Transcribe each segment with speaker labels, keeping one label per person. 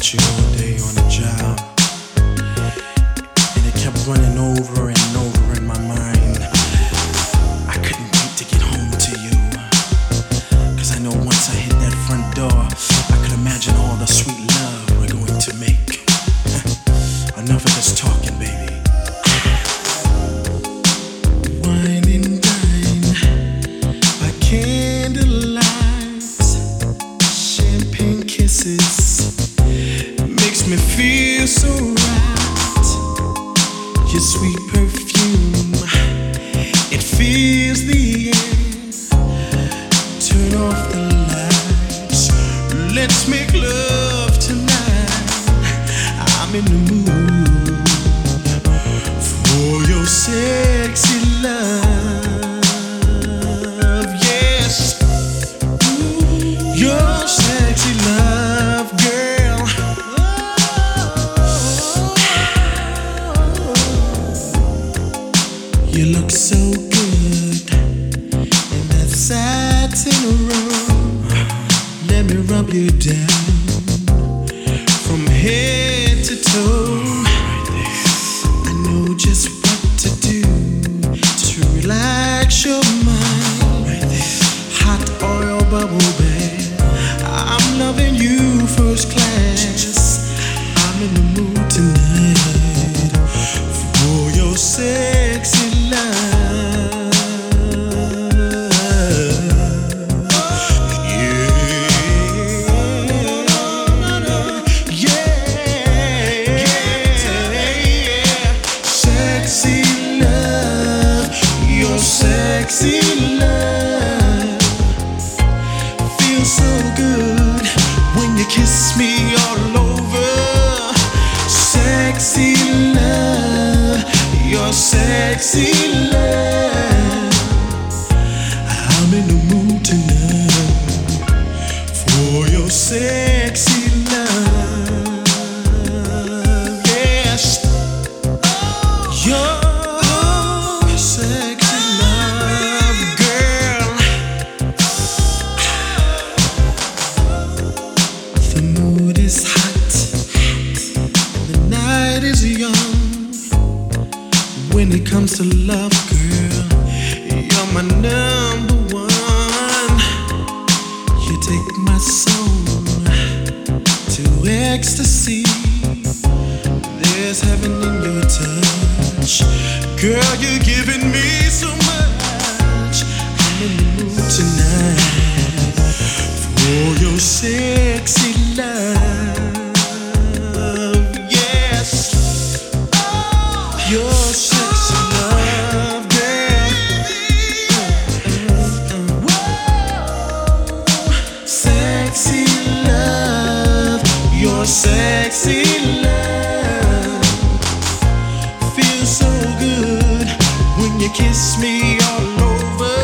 Speaker 1: about you all day on the job, and it kept running over and over in my mind. I couldn't wait to get home to you, 'cause I know once I hit that front door, I could imagine all the sweet love we're going to make. Enough of this talking, baby. Wine and dine by candlelight, champagne kisses makes me feel so right. Your sweet perfume, it fills the air. Turn off the lights, let's make love tonight. I'm in the mood for your sexy love. Yes, your sexy love, girl. You look so good in that satin robe. Let me rub you down from head to toe. I know just what to do to relax your mind. Hot oil bubble bath, I'm loving you first class. I'm in the mood tonight for your sexy love. Sexy love feels so good when you kiss me all over. Sexy love, your sexy love. I'm in the mood tonight for your sexy love. Yes, your sexy love, girl. The mood is hot, the night is young. When it comes to love, girl, you're my number one. You take my soul to ecstasy. There's heaven in your touch. Girl, you're giving me so much. I'm in the mood tonight for your sexy love. Yes, your sexy love, girl. Sexy love, your sexy love feels so good when you kiss me all over.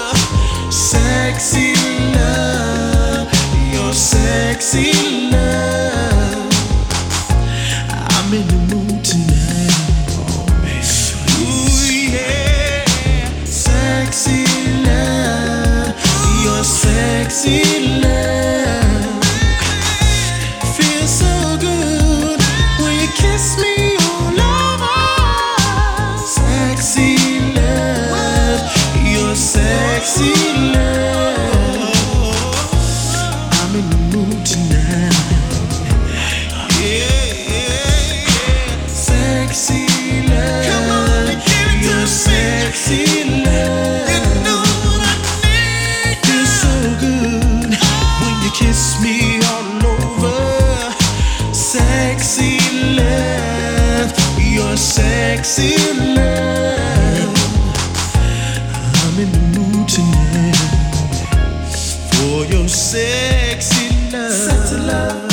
Speaker 1: Sexy love, your sexy love. I'm in the mood tonight. Oh, baby. Ooh, yeah. Sexy love, your sexy love feels so good when you kiss me all over. Sexy love, your sexy love. I'm in the mood tonight. Yeah, yeah, yeah. Sexy love, come on, your sexy love. You know what I need. Feels so good when you kiss me all over. Sexy love, your sexy love. I'm in the mood tonight for your sexy love. Sexy love.